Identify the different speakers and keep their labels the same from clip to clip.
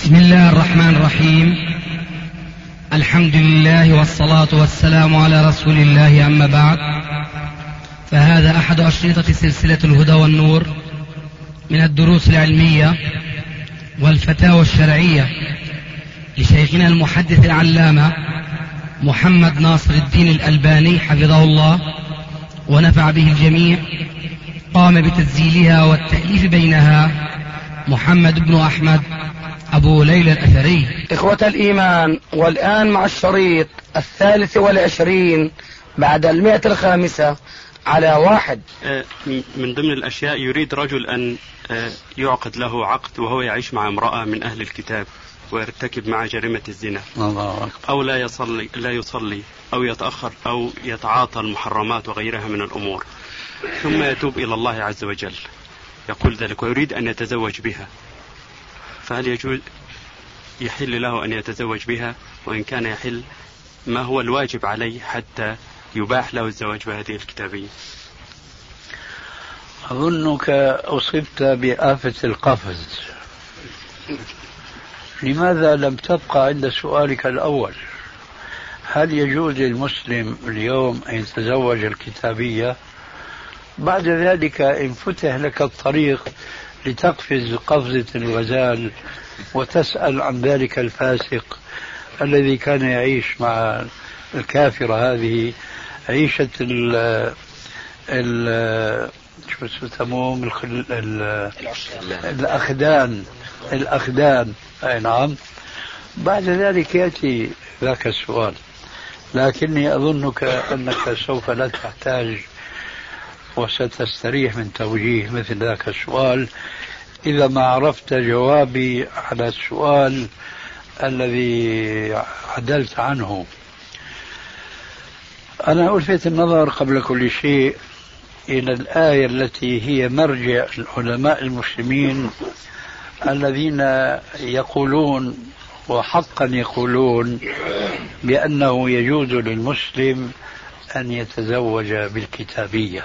Speaker 1: بسم الله الرحمن الرحيم. الحمد لله والصلاة والسلام على رسول الله، أما بعد، فهذا أحد أشرطة سلسلة الهدى والنور من الدروس العلمية والفتاوى الشرعية لشيخنا المحدث العلامة محمد ناصر الدين الألباني حفظه الله ونفع به الجميع. قام بتسجيلها والتأليف بينها محمد بن أحمد أبو ليلى الأثري.
Speaker 2: إخوة الإيمان، والآن مع الشريط 23 بعد 105 على 1.
Speaker 3: من ضمن الأشياء، يريد رجل أن يعقد له عقد وهو يعيش مع امرأة من أهل الكتاب ويرتكب مع جريمة الزنا، أو لا يصلي أو يتأخر أو يتعاطى المحرمات وغيرها من الأمور، ثم يتوب إلى الله عز وجل يقول ذلك ويريد أن يتزوج بها، فهل يحل له أن يتزوج بها؟ وإن كان يحل، ما هو الواجب عليه حتى يباح له الزواج بهذه الكتابية؟
Speaker 4: أظنك أصبت بآفة القفز. لماذا لم تبقى عند سؤالك الأول؟ هل يجوز للمسلم اليوم أن يتزوج الكتابية؟ بعد ذلك إن فتح لك الطريق لتقفز قفزة الغزال وتسأل عن ذلك الفاسق الذي كان يعيش مع الكافرة هذه عيشة شو يسموهم الأخدان. أي نعم. بعد ذلك يأتي ذاك السؤال، لكني أظنك أنك سوف لا تحتاج وستستريح من توجيه مثل ذاك السؤال إذا ما عرفت جوابي على السؤال الذي عدلت عنه. أنا ألفت النظر قبل كل شيء إلى الآية التي هي مرجع العلماء المسلمين الذين يقولون وحقا يقولون بأنه يجوز للمسلم أن يتزوج بالكتابية.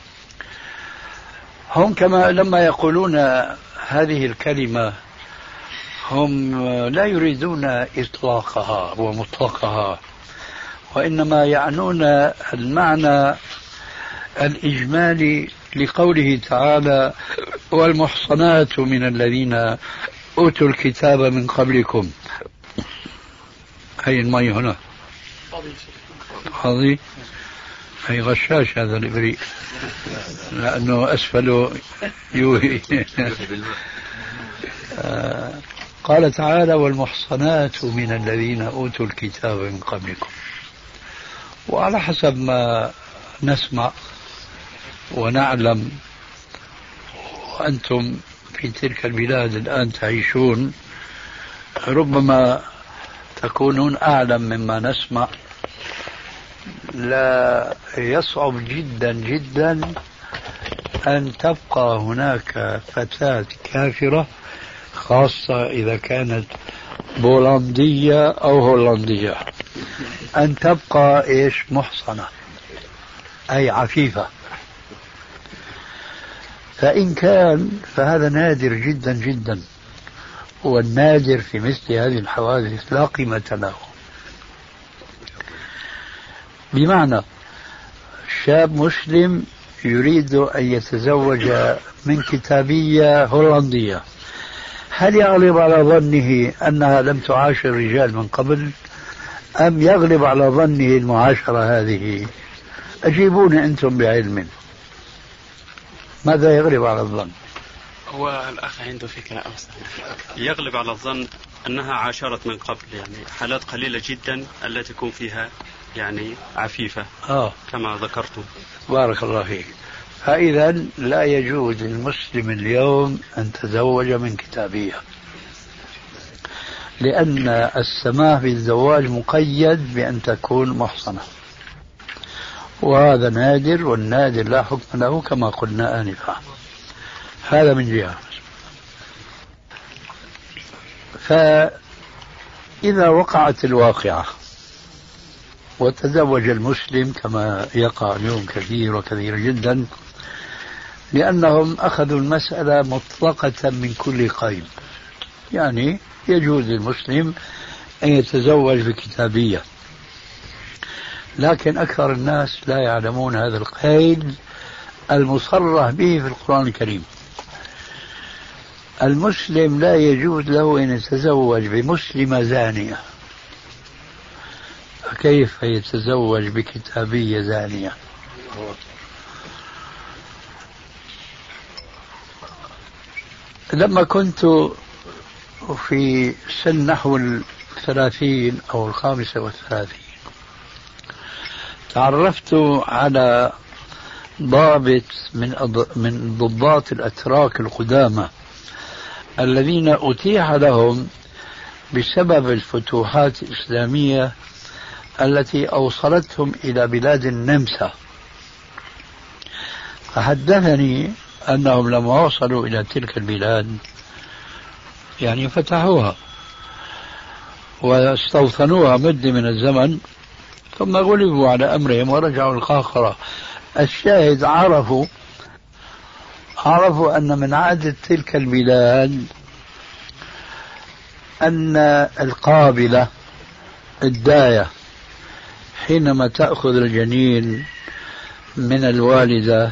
Speaker 4: هم كما لما يقولون هذه الكلمة هم لا يريدون إطلاقها ومطلقها، وإنما يعنون المعنى الإجمالي لقوله تعالى: والمحصنات من الذين أوتوا الكتاب من قبلكم. هي المي هنا هذه هي غشاش هذا الإبريق لأنه أسفله يوهي. قال تعالى: والمحصنات من الذين أوتوا الكتاب من قبلكم. وعلى حسب ما نسمع ونعلم، وأنتم في تلك البلاد الآن تعيشون، ربما تكونون أعلم مما نسمع، لا يصعب جدا جدا أن تبقى هناك فتاة كافرة، خاصة إذا كانت بولندية أو هولندية، أن تبقى محصنة أي عفيفة. فإن كان فهذا نادر جدا جدا، والنادر في مثل هذه الحوادث لا قيمة له. بمعنى شاب مسلم يريد أن يتزوج من كتابية هولندية، هل يغلب على ظنه أنها لم تعاشر الرجال من قبل، أم يغلب على ظنه المعاشرة هذه؟ أجيبوني أنتم بعلم، ماذا يغلب على الظن؟
Speaker 3: هو الأخ عنده فكرة أوسع. يغلب على الظن أنها عاشرت من قبل، يعني حالات قليلة جدا التي تكون فيها يعني عفيفة كما ذكرتم.
Speaker 4: بارك الله فيك. فإذا لا يجوز للمسلم اليوم أن تزوج من كتابية، لأن السماح بالزواج مقيد بأن تكون محصنة، وهذا نادر، والنادر لا حكم له كما قلنا آنفا. هذا من جهة. فإذا وقعت الواقعة وتزوج المسلم كما يقع اليوم كثير وكثير جدا، لأنهم أخذوا المسألة مطلقة من كل قيد، يعني يجوز للمسلم أن يتزوج بكتابية، لكن أكثر الناس لا يعلمون هذا القيد المصرح به في القرآن الكريم. المسلم لا يجوز له أن يتزوج بمسلمة زانية، فكيف يتزوج بكتابية زانية؟ لما كنت في سن نحو 30 أو 35 تعرفت على ضابط من ضباط الأتراك القدامى الذين أتيح لهم بسبب الفتوحات الإسلامية التي أوصلتهم إلى بلاد النمسا. فحدثني أنهم لما وصلوا إلى تلك البلاد يعني فتحوها واستوطنوها مدة من الزمن، ثم غلبوا على أمرهم ورجعوا القاهرة. الشاهد عرفوا أن من عادة تلك البلاد أن القابلة الداية حينما تأخذ الجنين من الوالدة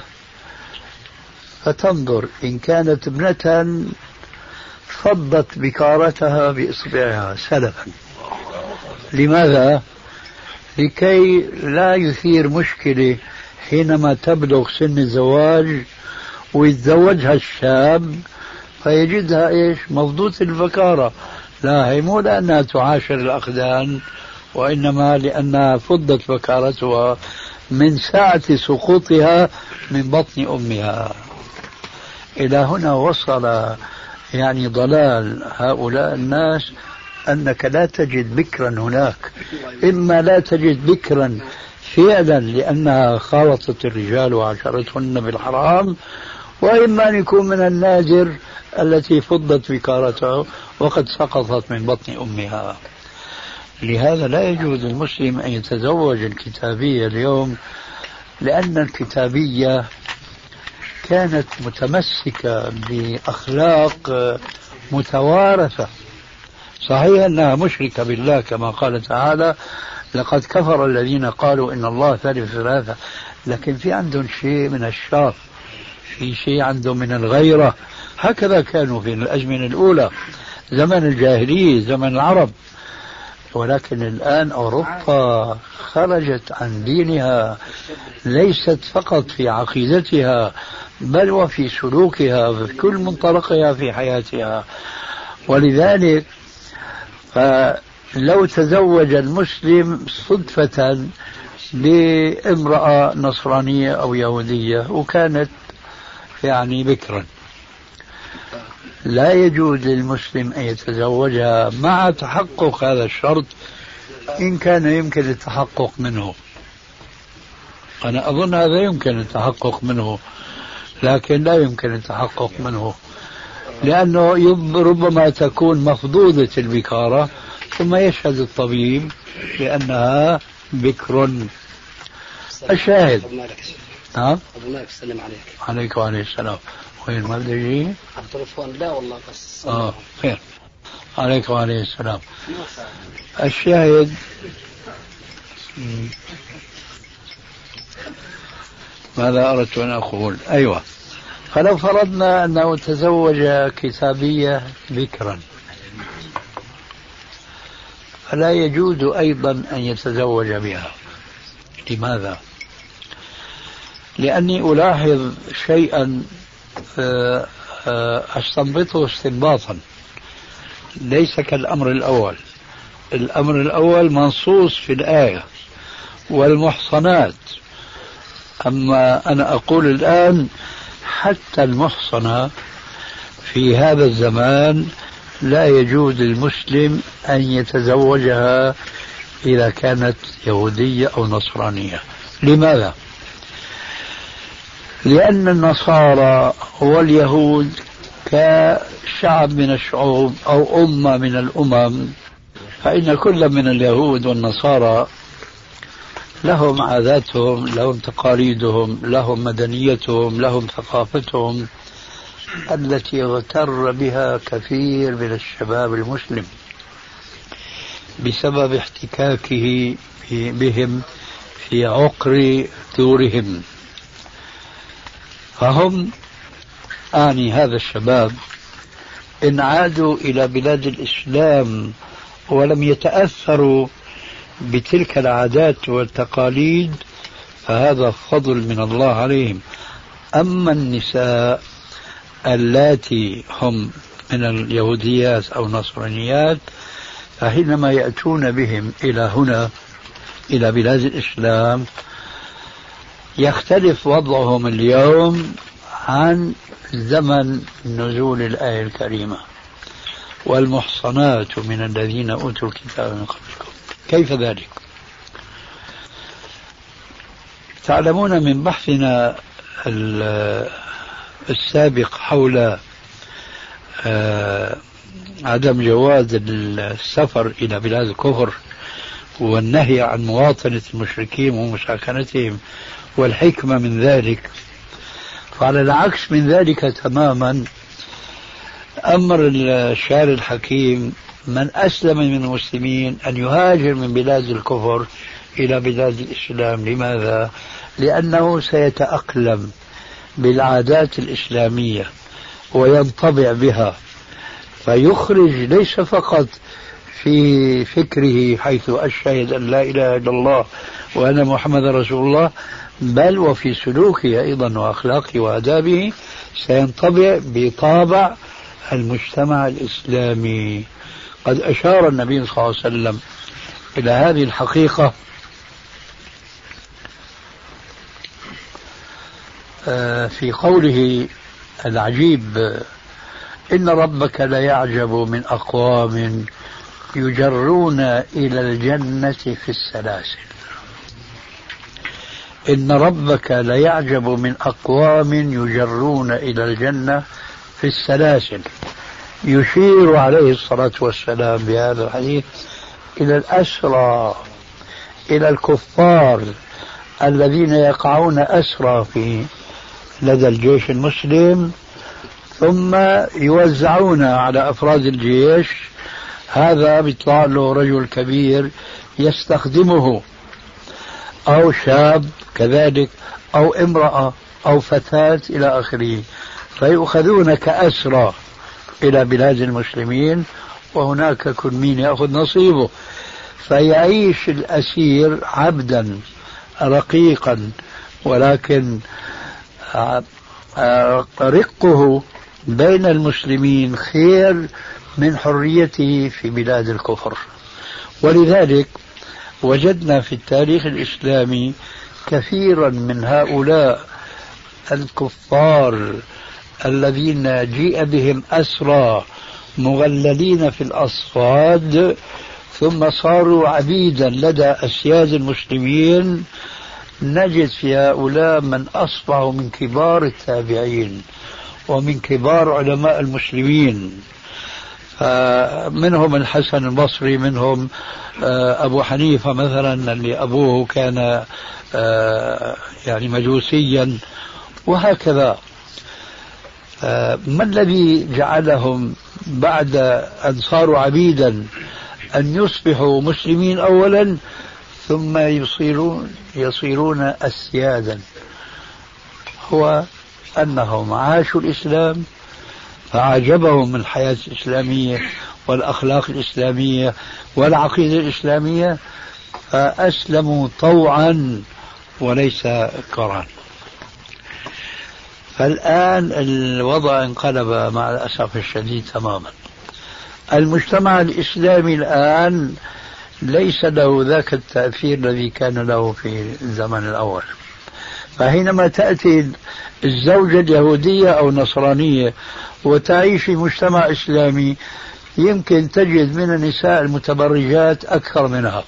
Speaker 4: فتنظر إن كانت ابنة فضت بكارتها بإصبعها سلفا. لماذا؟ لكي لا يثير مشكلة حينما تبلغ سن الزواج ويتزوجها الشاب فيجدها إيش؟ مفضوطة البكارة. لا، هي مو لأنها تعاشر الأقدان، وإنما لأنها فضت بكارتها من ساعة سقوطها من بطن أمها. إلى هنا وصل يعني ضلال هؤلاء الناس أنك لا تجد بكرا هناك، إما لا تجد بكرا فعلا لأنها خالطت الرجال وعاشرتهن بالحرام، وإما أن يكون من النادر التي فضت بكارتها وقد سقطت من بطن أمها. لهذا لا يجوز للمسلم أن يتزوج الكتابية اليوم، لأن الكتابية كانت متمسكة بأخلاق متوارثة. صحيح أنها مشركة بالله كما قال تعالى لقد كفر الذين قالوا إن الله ثالث ثلاثة، لكن في عندهم شيء من الشرف، في شيء عندهم من الغيرة. هكذا كانوا في الأزمنة الأولى، زمن الجاهلية، زمن العرب. ولكن الآن أوروبا خرجت عن دينها، ليست فقط في عقيدتها بل وفي سلوكها وفي كل منطلقها في حياتها. ولذلك فلو تزوج المسلم صدفة بامرأة نصرانية أو يهودية وكانت يعني بكرا، لا يجوز للمسلم أن يتزوجها مع تحقق هذا الشرط إن كان يمكن التحقق منه. أنا أظن هذا يمكن التحقق منه، لكن لا يمكن التحقق منه لأنه ربما تكون مفضوضة البكارة ثم يشهد الطبيب بأنها بكر. الشاهد نعم.
Speaker 2: أبو مالك سلم عليك.
Speaker 4: عليك وعليه السلام. وين ما بدي يجي؟
Speaker 2: على التلفون. لا والله بس.
Speaker 4: خير. عليك وعليه السلام. الشاهد ماذا أردت أن أقول؟ أيوة، فلو فرضنا أنه تزوج كتابية بكرا فلا يجوز أيضا أن يتزوج بها. لماذا؟ لأني ألاحظ شيئا أستنبطه استنباطا ليس كالأمر الأول. الأمر الأول منصوص في الآية والمحصنات، أما أنا أقول الآن حتى المحصنة في هذا الزمان لا يجوز للمسلم أن يتزوجها إذا كانت يهودية أو نصرانية. لماذا؟ لأن النصارى واليهود كشعب من الشعوب أو أمة من الأمم، فإن كل من اليهود والنصارى لهم عاداتهم، لهم تقاليدهم، لهم مدنيتهم، لهم ثقافتهم. التي اغتر بها كثير من الشباب المسلم بسبب احتكاكه بهم في عقر دورهم. فهم أعني هذا الشباب إن عادوا إلى بلاد الإسلام ولم يتأثروا بتلك العادات والتقاليد فهذا فضل من الله عليهم. أما النساء اللاتي هم من اليهوديات أو النصرانيات فحينما يأتون بهم إلى هنا إلى بلاد الإسلام يختلف وضعهم اليوم عن زمن نزول الآية الكريمة والمحصنات من الذين أوتوا الكتاب من قبلكم. كيف ذلك؟ تعلمون من بحثنا السابق حول عدم جواز السفر إلى بلاد الكفر والنهي عن مواطنة المشركين ومساكنتهم والحكمة من ذلك، فعلى العكس من ذلك تماما أمر الشارع الحكيم من أسلم من المسلمين أن يهاجر من بلاد الكفر إلى بلاد الإسلام. لماذا؟ لأنه سيتأقلم بالعادات الإسلامية وينطبع بها، فيخرج ليس فقط في فكره حيث أشهد أن لا إله إلا الله وأن محمد رسول الله، بل وفي سلوكه أيضا وأخلاقه وآدابه سينطبع بطابع المجتمع الإسلامي. قد أشار النبي صلى الله عليه وسلم إلى هذه الحقيقة في قوله العجيب: إن ربك ليعجب من أقوام يجرون إلى الجنة في السلاسل. إن ربك ليعجب من أقوام يجرون إلى الجنة في السلاسل. يشير عليه الصلاة والسلام بهذا الحديث إلى الأسرى، إلى الكفار الذين يقعون أسرى في لدى الجيش المسلم ثم يوزعون على أفراد الجيش. هذا بيطلع له رجل كبير يستخدمه أو شاب كذلك أو امرأة أو فتاة إلى آخره، فيؤخذون كأسرى إلى بلاد المسلمين، وهناك كل مين يأخذ نصيبه، فيعيش الأسير عبدا رقيقا، ولكن رقه بين المسلمين خير من حريته في بلاد الكفر. ولذلك وجدنا في التاريخ الإسلامي كثيرا من هؤلاء الكفار الذين جيء بهم أسرى مغللين في الأصفاد ثم صاروا عبيدا لدى أسياد المسلمين. نجد في هؤلاء من أصبحوا من كبار التابعين ومن كبار علماء المسلمين، منهم الحسن البصري، منهم أبو حنيفة مثلا اللي أبوه كان يعني مجوسيا، وهكذا. ما الذي جعلهم بعد أن صاروا عبيدا أن يصبحوا مسلمين أولا ثم يصيرون أسيادا؟ هو أنهم عاشوا الإسلام فأعجبهم من الحياة الإسلامية والأخلاق الإسلامية والعقيدة الإسلامية فأسلموا طوعا وليس كرها. فالآن الوضع انقلب مع الأسف الشديد تماما. المجتمع الإسلامي الآن ليس له ذاك التأثير الذي كان له في الزمن الأول. فحينما تأتي الزوجة اليهودية أو النصرانية وتعيش في مجتمع إسلامي يمكن تجد من النساء المتبرجات أكثر منها،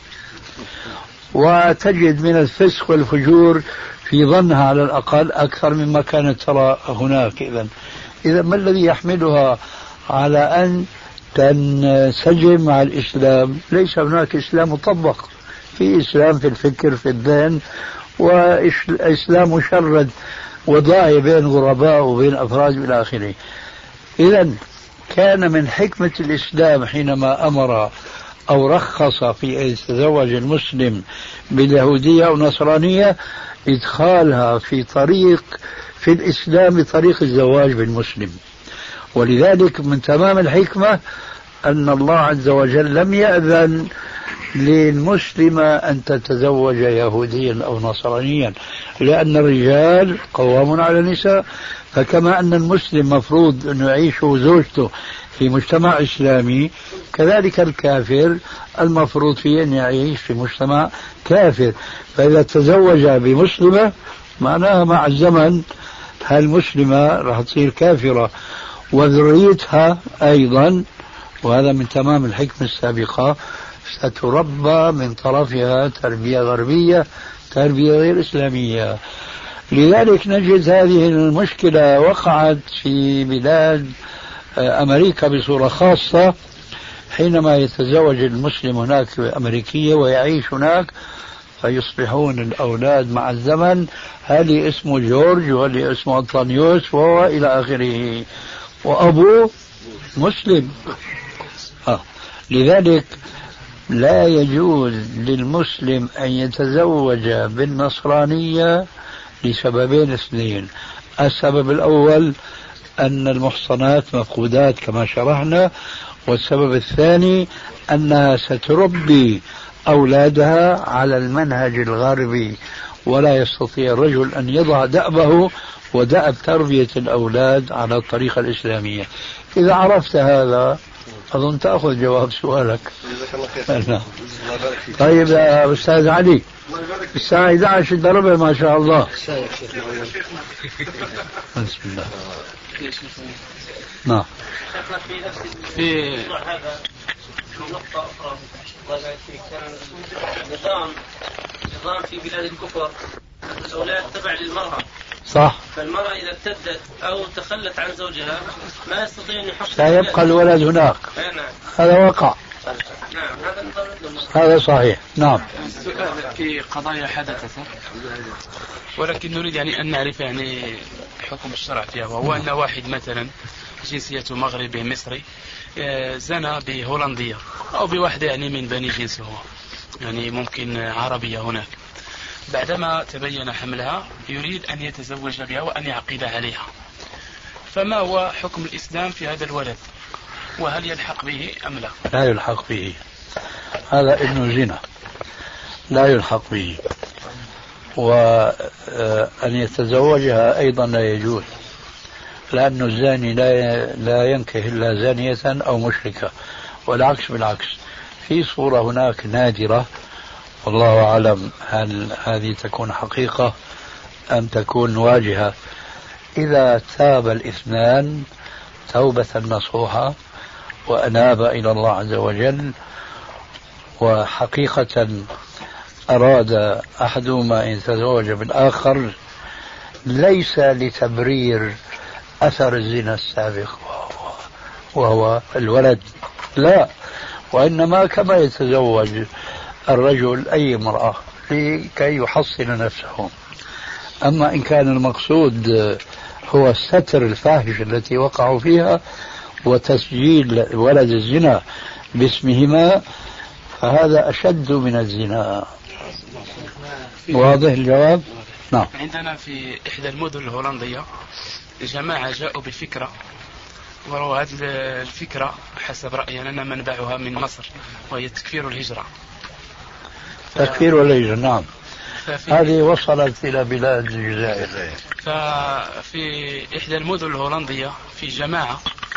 Speaker 4: وتجد من الفسق والفجور في ظنها على الأقل أكثر مما كانت ترى هناك. إذا ما الذي يحملها على أن تنسجم مع الإسلام؟ ليس هناك إسلام مطبق، في إسلام في الفكر في الذهن، وإسلام مشرد وضاعي بين غرباء وبين أفراد إلى آخره. إذا كان من حكمة الإسلام حينما أمر أو رخص في أن يتزوج المسلم باليهودية أو النصرانية إدخالها في الإسلام بطريق الزواج بالمسلم. ولذلك من تمام الحكمة أن الله عز وجل لم يأذن للمسلمة أن تتزوج يهوديا أو نصرانيا، لأن الرجال قوام على النساء. فكما أن المسلم مفروض أن يعيش زوجته في مجتمع إسلامي، كذلك الكافر المفروض فيه أن يعيش في مجتمع كافر. فإذا تزوج بمسلمة معناها مع الزمن هالمسلمة راح تصير كافرة، وذريتها أيضا، وهذا من تمام الحكمة السابقة، ستربى من طرفها تربية غربية، تربية غير إسلامية. لذلك نجد هذه المشكلة وقعت في بلاد أمريكا بصورة خاصة، حينما يتزوج المسلم هناك أمريكية ويعيش هناك، فيصبحون الأولاد مع الزمن هذه اسمه جورج وهذه اسمه أنطونيوس وهو إلى آخره، وأبوه مسلم. لذلك لا يجوز للمسلم أن يتزوج بالنصرانية لسببين اثنين. السبب الأول أن المحصنات مفقودات كما شرحنا، والسبب الثاني أنها ستربي أولادها على المنهج الغربي، ولا يستطيع الرجل أن يضع دأبه ودأب تربية الأولاد على الطريقة الإسلامية. إذا عرفت هذا أظن تأخذ جواب سؤالك. طيب يا أستاذ علي، الساعة 11 ضربة ما شاء الله. بسم الله. نعم.
Speaker 5: في نقطة أخرى نظام في بلاد الكفر الأولاد تبع للمرأة.
Speaker 4: صح.
Speaker 5: فالمرأة إذا ارتدت أو تخلت عن زوجها ما يستطيع أن يحصل،
Speaker 4: سيبقى الولد هناك.
Speaker 5: نعم.
Speaker 4: هذا واقع.
Speaker 5: نعم
Speaker 4: هذا صحيح. نعم.
Speaker 6: السؤال في قضايا حدثت، ولكن نريد يعني أن نعرف يعني حكم الشرع فيها، وهو أن واحد مثلا جنسيته مغربي مصري زنى بهولندية أو بواحدة يعني من بني جنسه، يعني ممكن عربية هناك، بعدما تبين حملها يريد أن يتزوج بها وأن يعقد عليها، فما هو حكم الإسلام في هذا الولد؟ وهل يلحق به أم لا؟
Speaker 4: لا يلحق به، هذا ابن زنا، لا يلحق به. وأن يتزوجها أيضا لا يجوز، لأن الزاني لا ينكح إلا زانية أو مشركة، والعكس بالعكس. في صورة هناك نادرة والله أعلم هل هذه تكون حقيقة أم تكون واجهة، إذا تاب الاثنان توبة نصوحة وأناب إلى الله عز وجل، وحقيقة أراد أحدهما أن يتزوج بالآخر ليس لتبرير أثر الزنا السابق وهو الولد، لا، وإنما كما يتزوج الرجل أي امرأة لكي يحصن نفسه. أما إن كان المقصود هو ستر الفاحشة التي وقعوا فيها وتسجيل ولد الزنا باسمهما، فهذا أشد من الزنا. واضح الجواب؟ نعم.
Speaker 6: عندنا في إحدى المدن الهولندية جماعة جاءوا بفكرة، وهذه الفكرة حسب رأينا أن منبعها من مصر، وهي تكفير الهجرة.
Speaker 4: تكفير الهجرة، نعم. هذه وصلت إلى بلاد الجزائر.
Speaker 6: ففي إحدى المدن الهولندية في جماعة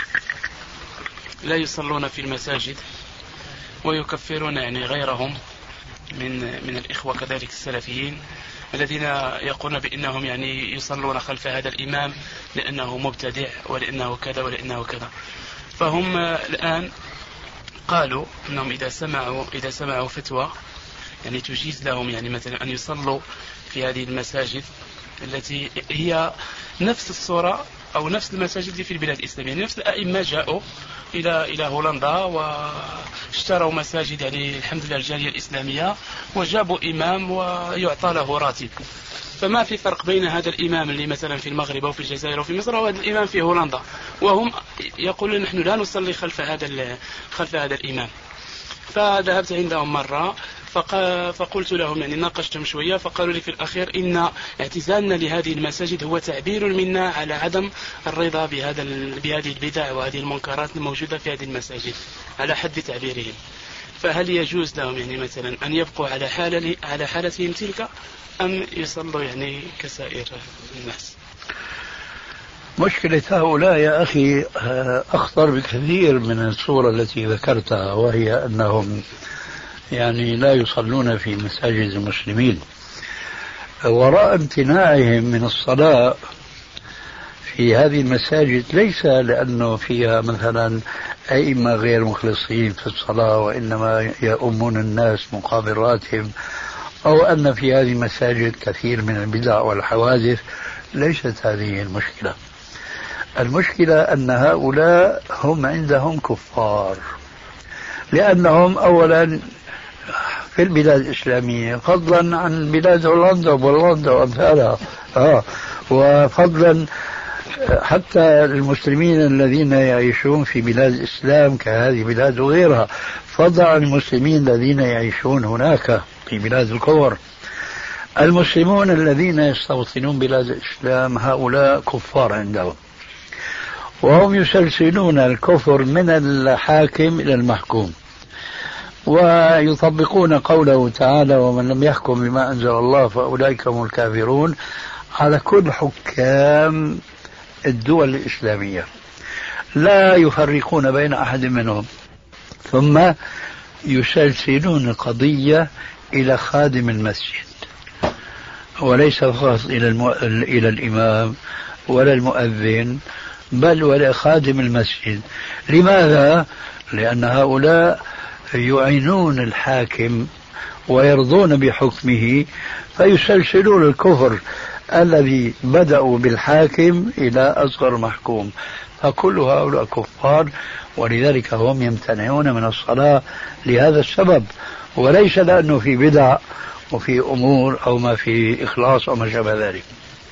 Speaker 6: لا يصلون في المساجد ويكفرون يعني غيرهم من الإخوة كذلك السلفيين الذين يقولون بأنهم يعني يصلون خلف هذا الإمام لأنه مبتدع ولأنه كذا ولأنه كذا. فهم الآن قالوا أنهم إذا سمعوا فتوى يعني تجيز لهم يعني مثلا أن يصلوا في هذه المساجد التي هي نفس الصورة أو نفس المساجد في البلاد الإسلامية، نفس الأئمة جاءوا إلى هولندا واشتروا مساجد يعني الحمد لله الجالية الإسلامية، وجابوا إمام ويعطى له راتب. فما في فرق بين هذا الإمام اللي مثلا في المغرب أو في الجزائر أو في مصر وهذا الإمام في هولندا، وهم يقولون نحن لا نصلي خلف هذا الإمام. فذهبت عندهم مرة فقلت لهم يعني ناقشتهم شوية، فقالوا لي في الأخير إن اعتزالنا لهذه المساجد هو تعبير منا على عدم الرضا بهذه البدع وهذه المنكرات الموجودة في هذه المساجد على حد تعبيرهم. فهل يجوز لهم يعني مثلا أن يبقوا على حالتهم تلك أم يصلوا يعني كسائر الناس؟
Speaker 4: مشكلة هؤلاء يا أخي أخطر بكثير من الصورة التي ذكرتها، وهي أنهم يعني لا يصلون في مساجد المسلمين. وراء امتناعهم من الصلاة في هذه المساجد ليس لأنه فيها مثلا أئمة غير مخلصين في الصلاة وإنما يؤمون الناس مقابل راتب، أو أن في هذه المساجد كثير من البدع والحوادث. ليست هذه المشكلة. المشكلة أن هؤلاء هم عندهم كفار، لأنهم أولا في البلاد الإسلامية، فضلا عن بلاد هولندا وبولندا وأمثالها، وفضلا حتى المسلمين الذين يعيشون في بلاد الإسلام كهذه بلاد وغيرها، فضلا عن المسلمين الذين يعيشون هناك في بلاد الكفر. المسلمون الذين يستوطنون بلاد الإسلام هؤلاء كفار عندهم، وهم يسلسلون الكفر من الحاكم إلى المحكوم، ويطبقون قوله تعالى ومن لم يحكم بما أنزل الله فأولئك هم الكافرون على كل حكام الدول الإسلامية، لا يفرقون بين أحد منهم. ثم يسلسلون القضية إلى خادم المسجد، وليس فقط إلى الإمام ولا المؤذن، بل ولا خادم المسجد. لماذا؟ لأن هؤلاء يعينون الحاكم ويرضون بحكمه، فيسلسلون الكفر الذي بدأوا بالحاكم إلى أصغر محكوم، فكل هؤلاء كفار. ولذلك هم يمتنعون من الصلاة لهذا السبب، وليس لأنه في بدع وفي أمور أو ما في إخلاص أو ما شابه ذلك.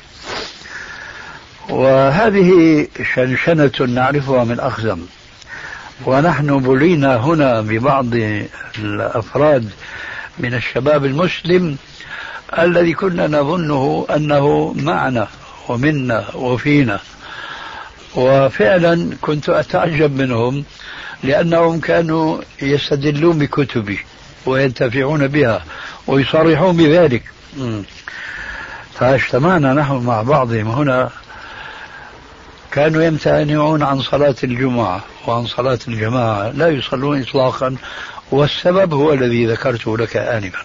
Speaker 4: وهذه شنشنة نعرفها من أخزم، ونحن بلينا هنا ببعض الأفراد من الشباب المسلم الذي كنا نظنه أنه معنا ومنا وفينا، وفعلا كنت أتعجب منهم لأنهم كانوا يستدلون بكتبي وينتفعون بها ويصرحون بذلك. فاجتمعنا نحن مع بعضهم هنا، كانوا يمتنعون عن صلاة الجمعة وعن صلاة الجماعة، لا يصلون إطلاقا، والسبب هو الذي ذكرته لك آنفا.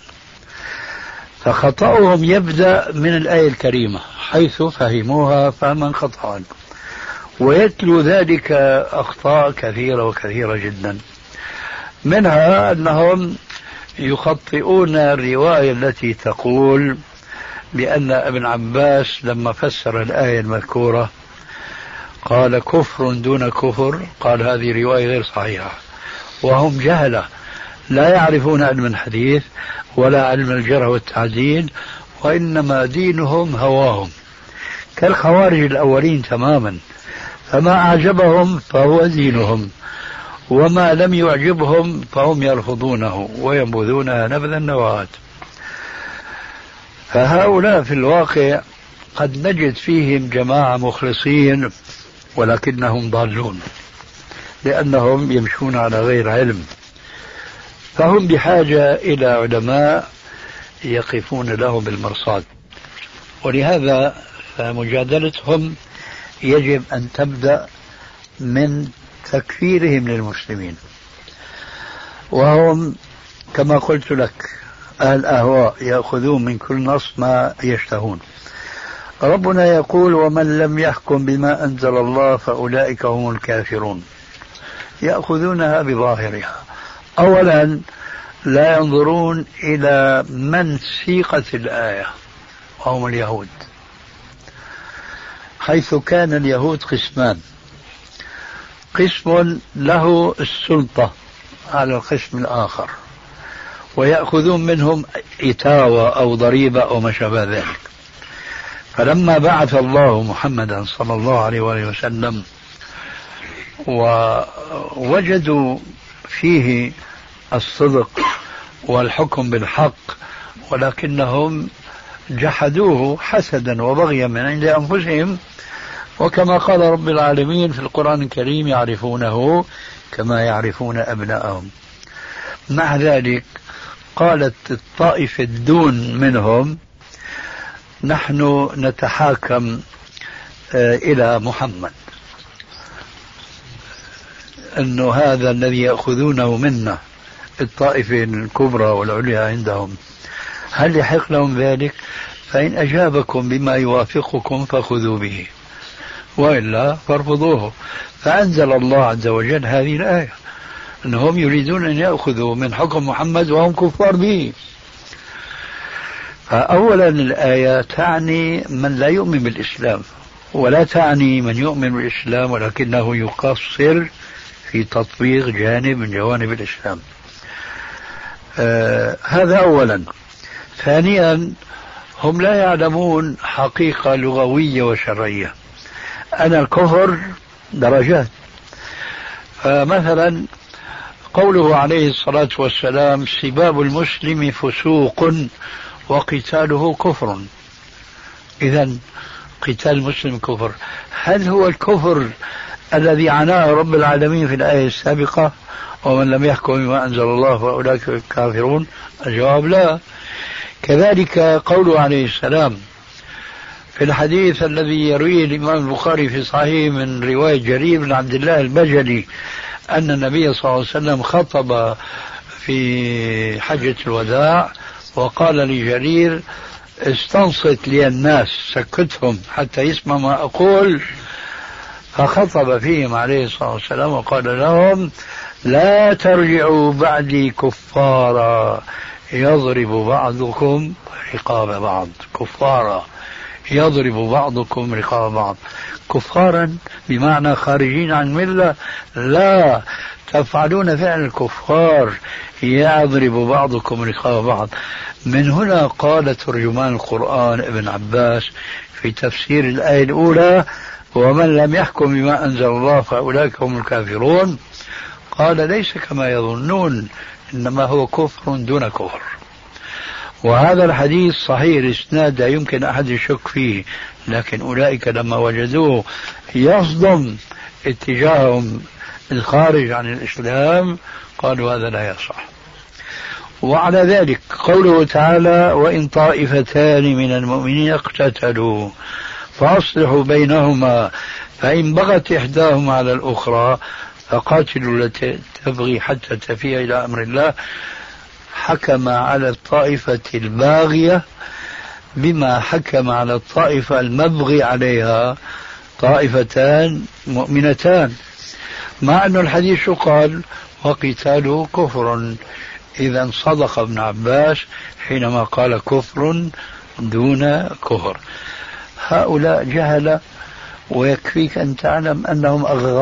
Speaker 4: فخطأهم يبدأ من الآية الكريمة حيث فهموها فهما خطأ، ويتلو ذلك أخطاء كثيرة وكثيرة جدا. منها أنهم يخطئون الرواية التي تقول بأن ابن عباس لما فسر الآية المذكورة قال كفر دون كفر، قال هذه رواية غير صحيحة. وهم جهلة لا يعرفون علم الحديث ولا علم الجرح والتعديل، وإنما دينهم هواهم كالخوارج الأولين تماما، فما أعجبهم فهو دينهم، وما لم يعجبهم فهم يرفضونه وينبذونها نبذ النواة. فهؤلاء في الواقع قد نجد فيهم جماعة مخلصين ولكنهم ضالون، لأنهم يمشون على غير علم، فهم بحاجة إلى علماء يقفون لهم بالمرصاد. ولهذا مجادلتهم يجب أن تبدأ من تكفيرهم للمسلمين، وهم كما قلت لك أهل أهواء يأخذون من كل نص ما يشتهون. ربنا يقول ومن لم يحكم بما أنزل الله فأولئك هم الكافرون، يأخذونها بظاهرها. أولا لا ينظرون إلى من سيقت الآية وهم اليهود، حيث كان اليهود قسمان، قسم له السلطة على القسم الآخر ويأخذون منهم إتاوة أو ضريبة أو ما شابه ذلك، فلما بعث الله محمدا صلى الله عليه وآله وسلم ووجدوا فيه الصدق والحكم بالحق، ولكنهم جحدوه حسدا وبغيا من عند أنفسهم، وكما قال رب العالمين في القرآن الكريم: يعرفونه كما يعرفون أبناءهم. مع ذلك قالت الطائفة الدون منهم: نحن نتحاكم إلى محمد، أنه هذا الذي يأخذونه منا، الطائفة الكبرى والعليا عندهم، هل يحق لهم ذلك؟ فإن أجابكم بما يوافقكم فخذوا به، وإلا فارفضوه. فأنزل الله عز وجل هذه الآية أنهم يريدون أن يأخذوا من حكم محمد وهم كفار به. فأولا الآية تعني من لا يؤمن بالإسلام، ولا تعني من يؤمن بالإسلام ولكنه يقصر في تطبيق جانب من جوانب الإسلام. هذا أولا. ثانيا هم لا يعلمون حقيقة لغوية وشرعية. أنا الكفر درجات. مثلا قوله عليه الصلاة والسلام: سباب المسلم فسوق وقتاله كفر. إذن قتال المسلم كفر. هل هو الكفر الذي عناه رب العالمين في الآية السابقة: ومن لم يحكم بما أنزل الله فأولئك كافرون؟ الجواب لا. كذلك قوله عليه السلام في الحديث الذي يرويه الإمام البخاري في صحيح من رواية جرير بن عبد الله البجلي أن النبي صلى الله عليه وسلم خطب في حجة الوداع وقال لجرير: استنصت لي الناس، سكتهم حتى يسمع ما أقول. فخطب فيهم عليه الصلاة والسلام وقال لهم: لا ترجعوا بعدي كفارا يضرب بعضكم رقاب بعض. كفارا يضرب بعضكم رقاب بعض. كفارا بمعنى خارجين عن الملة؟ لا، تفعلون فعل الكفار، يضرب بعضكم رقاب بعض. من هنا قال ترجمان القرآن ابن عباس في تفسير الآية الأولى: ومن لم يحكم بما أنزل الله فأولئك هم الكافرون، قال: ليس كما يظنون، إنما هو كفر دون كفر. وهذا الحديث صحيح الإسناد، لا يمكن أحد يشك فيه، لكن أولئك لما وجدوه يصدم اتجاههم الخارج عن الإسلام قالوا هذا لا يصح. وعلى ذلك قوله تعالى: وإن طائفتان من المؤمنين اقتتلوا فأصلحوا بينهما فإن بغت إحداهما على الأخرى فقاتلوا التي تبغي حتى تفيء إلى أمر الله. حكم على الطائفة الباغية بما حكم على الطائفة المبغي عليها، طائفتان مؤمنتان، مع أن الحديث قال: وقتاله كفر. إذا صدق ابن عباس حينما قال كفر دون كفر. هؤلاء جهل، ويكفيك أن تعلم أنهم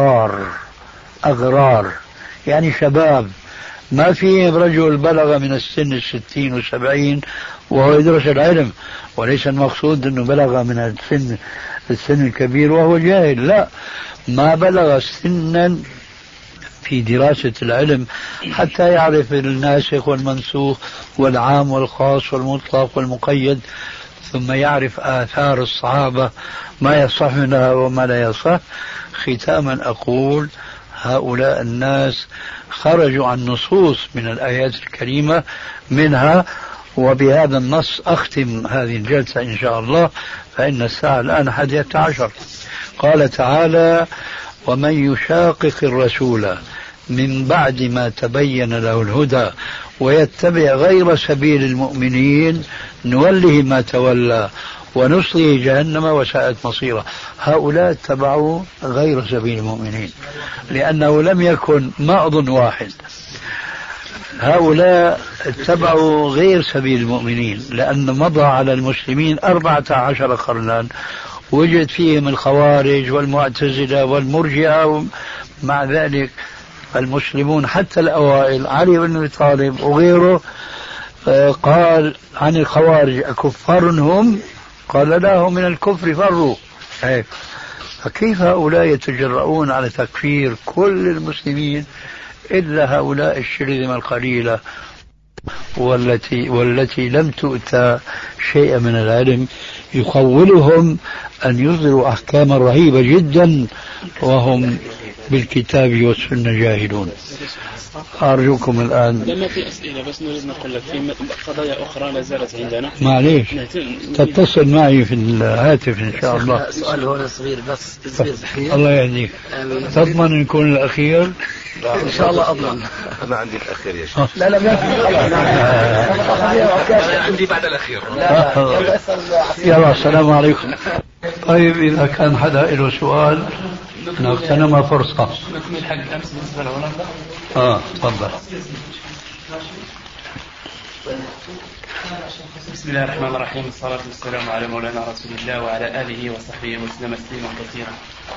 Speaker 4: أغرار يعني شباب، ما في رجل بلغ من السن 60 و70 وهو يدرس العلم، وليس المقصود أنه بلغ من السن الكبير وهو جاهل، لا، ما بلغ سنا في دراسة العلم حتى يعرف الناسخ والمنسوخ والعام والخاص والمطلق والمقيد، ثم يعرف آثار الصحابة ما يصح منها وما لا يصح. ختاما أقول: هؤلاء الناس خرجوا عن نصوص من الآيات الكريمة منها، وبهذا النص أختم هذه الجلسة إن شاء الله، فإن الساعة الآن 11. قال تعالى: ومن يشاقق الرسول من بعد ما تبين له الهدى ويتبع غير سبيل المؤمنين نوله ما تولى ونصله جهنم وساءت مصيره. هؤلاء اتبعوا غير سبيل المؤمنين لأنه لم يكن، ما أظن واحد، هؤلاء اتبعوا غير سبيل المؤمنين لأن مضى على المسلمين 14 قرنا، وجد فيهم الخوارج والمعتزلة والمرجئة. مع ذلك المسلمون حتى الأوائل علي بن أبي طالب وغيره قال عن الخوارج: أكفار هم؟ قال لا هم من الكفر فروا. فكيف هؤلاء يتجرؤون على تكفير كل المسلمين إلا هؤلاء الشرذمة القليلة والتي لم تؤتى شيئا من العلم يخولهم أن يصدروا أحكاما رهيبة جدا وهم بالكتاب والسنة جاهلون. أرجوكم الآن
Speaker 6: لما في أسئلة بس نريد نقول لك في قضايا أخرى لا زالت عندنا.
Speaker 4: معليش تتصل معي في الهاتف إن شاء الله.
Speaker 2: سؤال هون صغير بس صغير.
Speaker 4: الله يهديك. تضمن أن يكون الأخير؟
Speaker 2: إن شاء الله أضمن.
Speaker 7: أنا عندي الأخير يا شيخ.
Speaker 2: لا
Speaker 7: عندي بعد الأخير.
Speaker 4: يلا السلام عليكم. طيب إذا كان حدا له سؤال نغتنم فرصة.
Speaker 6: نكمل حق أمس بالنسبة لهولندا.
Speaker 4: تفضل.
Speaker 6: بسم الله الرحمن الرحيم، الصلاة والسلام على مولانا رسول الله وعلى آله وصحبه وسلم تسليما كثيرا.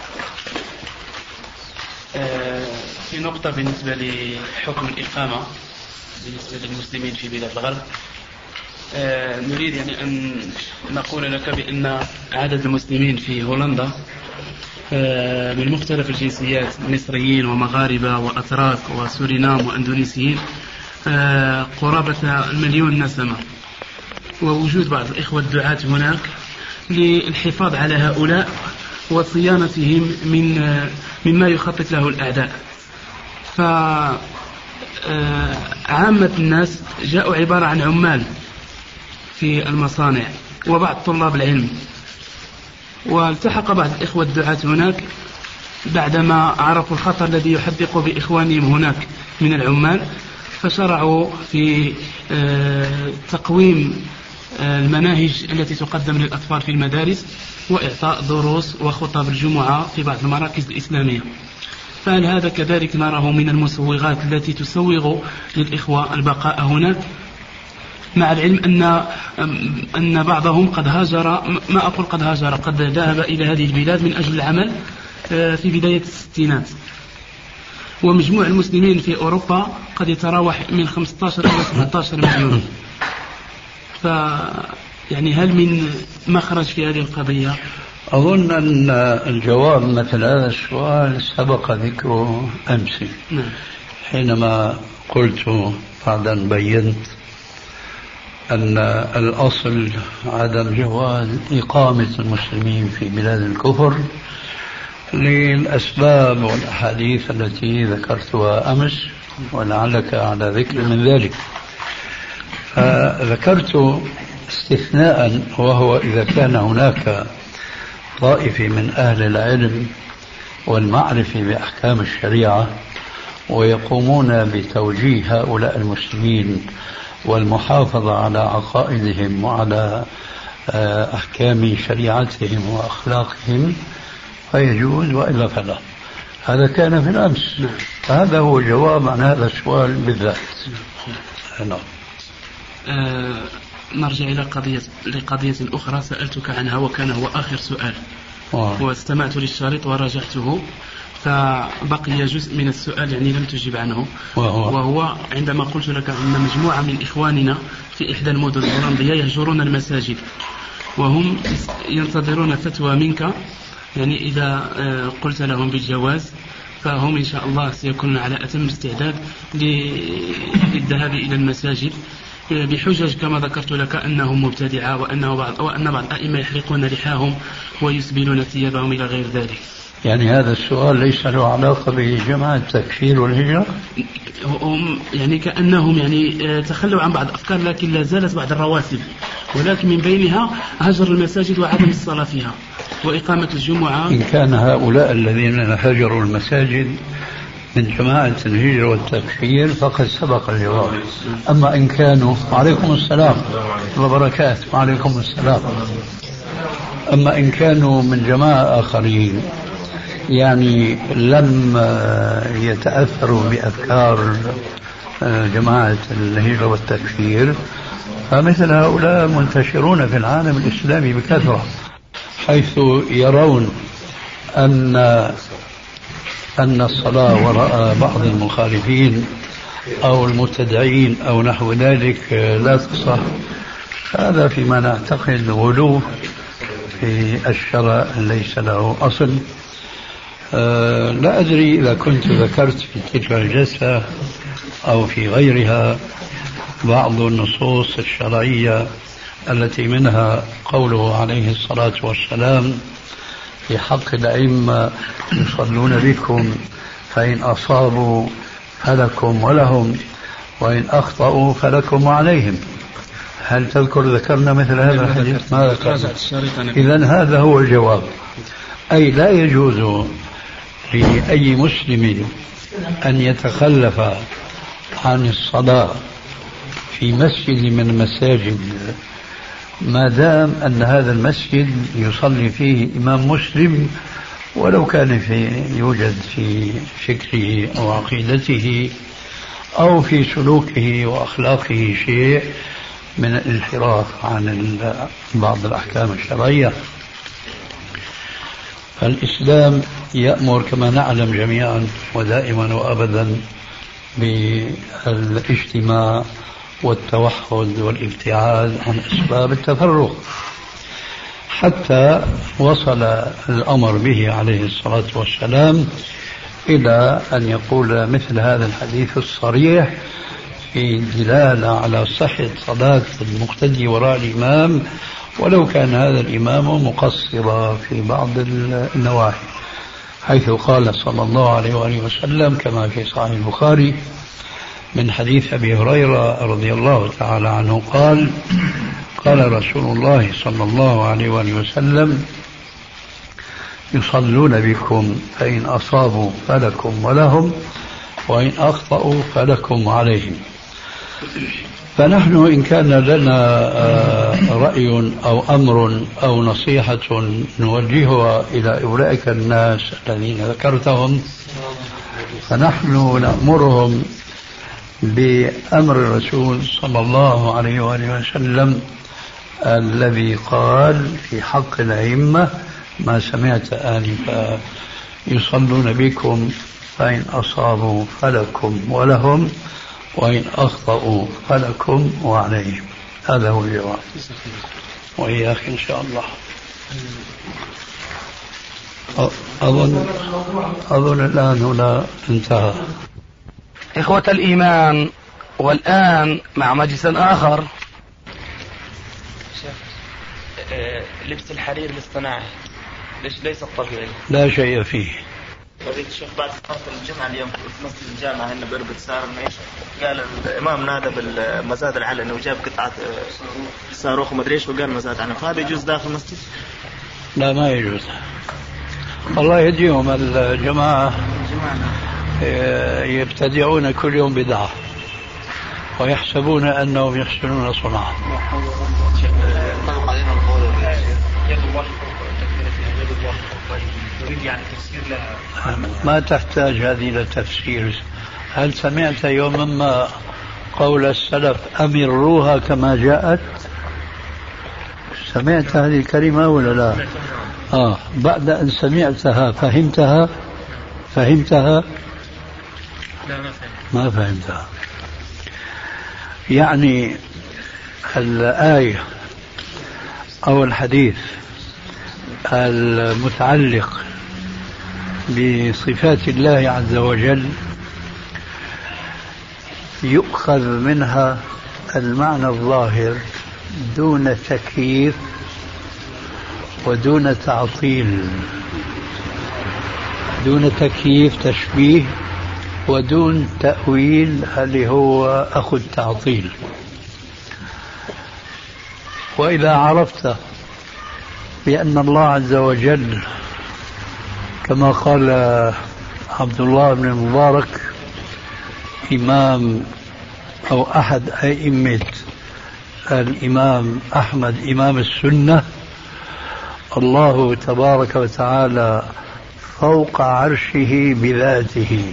Speaker 6: في نقطة بالنسبة لحكم الإقامة بالنسبة للمسلمين في بلاد الغرب، نريد يعني أن نقول لك بأن عدد المسلمين في هولندا من مختلف الجنسيات، مصريين ومغاربة وأتراك وسورينام وأندونيسيين، قرابة 1,000,000 نسمة. ووجود بعض الإخوة الدعاة هناك للحفاظ على هؤلاء وصيانتهم مما يخطط له الأعداء. فعامة الناس جاءوا عبارة عن عمال في المصانع وبعض طلاب العلم. والتحق بعض الإخوة الدعاة هناك بعدما عرفوا الخطر الذي يحدق بإخوانهم هناك من العمال، فشرعوا في تقويم المناهج التي تقدم للأطفال في المدارس وإعطاء دروس وخطب الجمعة في بعض المراكز الإسلامية. فهل هذا كذلك نراه من المسوغات التي تسوغ للإخوة البقاء هناك، مع العلم أن بعضهم قد هاجر، ما أقول قد هاجر، قد ذهب إلى هذه البلاد من أجل العمل في بداية الستينات، ومجموع المسلمين في أوروبا قد يتراوح من 15 إلى 17 مليون. يعني هل من مخرج في هذه القضية؟
Speaker 4: أظن أن الجواب مثل هذا السؤال سبق ذكره أمس حينما قلت بعد أن بينت أن الأصل عدم جواز إقامة المسلمين في بلاد الكفر للأسباب والأحاديث التي ذكرتها أمس، ولعلك على ذكر من ذلك. فذكرت استثناء، وهو إذا كان هناك طائفة من أهل العلم والمعرفة بأحكام الشريعة ويقومون بتوجيه هؤلاء المسلمين والمحافظة على عقائدهم وعلى أحكام شريعتهم وأخلاقهم فيجوز، وإلا فلا. هذا كان في الأمس. هذا هو جواب عن هذا السؤال بالذات.
Speaker 6: نرجع إلى قضية أخرى سألتك عنها وكان هو آخر سؤال، واستمعت للشريط وراجعته فبقي جزء من السؤال يعني لم تجب عنه، وهو عندما قلت لك أن مجموعة من إخواننا في إحدى المدن الهولندية يهجرون المساجد وهم ينتظرون فتوى منك، يعني إذا قلت لهم بالجواز فهم إن شاء الله سيكونون على أتم استعداد للذهاب إلى المساجد بحجج كما ذكرت لك أنهم مبتدعة وأن بعض الأئمة يحرقون لحاهم ويسبلون ثيابهم إلى غير ذلك.
Speaker 4: يعني هذا السؤال ليس له علاقة بجماعة التكفير والهجرة؟
Speaker 6: هم يعني كأنهم يعني تخلوا عن بعض الأفكار، لكن لا زالت بعض الرواتب، ولكن من بينها هجر المساجد وعدم الصلاة فيها وإقامة الجمعة.
Speaker 4: إن كان هؤلاء الذين هجروا المساجد من جماعة الهجرة والتكفير فقد سبق الجواب. أما إن كانوا وعليكم السلام وبركاته وعليكم السلام، أما إن كانوا من جماعة آخرين يعني لم يتأثروا بأفكار جماعة الهجرة والتكفير فمثل هؤلاء منتشرون في العالم الإسلامي بكثرة، حيث يرون أن الصلاة وراء بعض المخالفين أو المبتدعين أو نحو ذلك لا تصح. هذا فيما نعتقد غلو في الشرع ليس له أصل. لا أدري إذا كنت ذكرت في تلك الجلسة أو في غيرها بعض النصوص الشرعية التي منها قوله عليه الصلاة والسلام في حق الأئمة يصلون بكم فإن أصابوا فلكم ولهم وإن أخطأوا فلكم وعليهم. هل تذكر ذكرنا مثل هذا الحديث؟ ما ذكرنا. إذن هذا هو الجواب، أي لا يجوز لأي مسلم أن يتخلف عن الصلاة في مسجد من المساجد ما دام أن هذا المسجد يصلي فيه إمام مسلم، ولو كان يوجد في فكره أو عقيدته أو في سلوكه وأخلاقه شيء من الانحراف عن بعض الأحكام الشرعية. فالإسلام يأمر كما نعلم جميعا ودائما وأبدا بالاجتماع والتوحد والابتعاد عن أسباب التفرق، حتى وصل الأمر به عليه الصلاة والسلام إلى أن يقول مثل هذا الحديث الصريح في دلالة على صحة صلاة المقتدي وراء الإمام ولو كان هذا الإمام مقصرا في بعض النواحي، حيث قال صلى الله عليه وآله وسلم كما في صحيح البخاري من حديث أبي هريرة رضي الله تعالى عنه قال: قال رسول الله صلى الله عليه وآله وسلم: يصلون بكم فإن أصابوا فلكم ولهم وإن أخطأوا فلكم وعليهم. فنحن إن كان لنا رأي أو أمر أو نصيحة نوجهها إلى أولئك الناس الذين ذكرتهم، فنحن نأمرهم بأمر الرسول صلى الله عليه وآله وسلم الذي قال في حق الأئمة ما سمعت آنفا: يصلون بكم فإن أصابوا فلكم ولهم وإن أخطأوا فلكم وعليهم. هذا هو الجواب. وإياك إن شاء الله. أظن الآن هنا انتهى.
Speaker 1: إخوة الإيمان، والآن مع مجلس آخر.
Speaker 5: لبس الحرير الاصطناعي ليس الطبيعي
Speaker 4: لا شيء فيه.
Speaker 5: فضيلة الشيخ بعد صلاة الجمعة اليوم في مسجد الجامعة هنا بربط صار قال الإمام نادى بالمزاد العلني وجاب قطعة صاروخ ومدري ايش وقال مزاد عنه، فهذا يجوز داخل المسجد؟
Speaker 4: لا ما يجوز. الله يهديهم الجماعة يبتدعون كل يوم بدعة ويحسبون أنهم يحسنون صنعا. ما تحتاج هذه لتفسير. هل سمعت يوما ما قول السلف: أمروها كما جاءت؟ سمعت هذه الكلمة ولا لا؟ بعد أن سمعتها فهمتها؟
Speaker 5: لا
Speaker 4: ما فهمتها. يعني الآية أو الحديث المتعلق بصفات الله عز وجل يؤخذ منها المعنى الظاهر دون تكييف ودون تعطيل، دون تكييف تشبيه ودون تأويل اللي هو أخو التعطيل. وإذا عرفت بأن الله عز وجل كما قال عبد الله بن المبارك إمام أو أحد أئمة الإمام أحمد إمام السنة: الله تبارك وتعالى فوق عرشه بذاته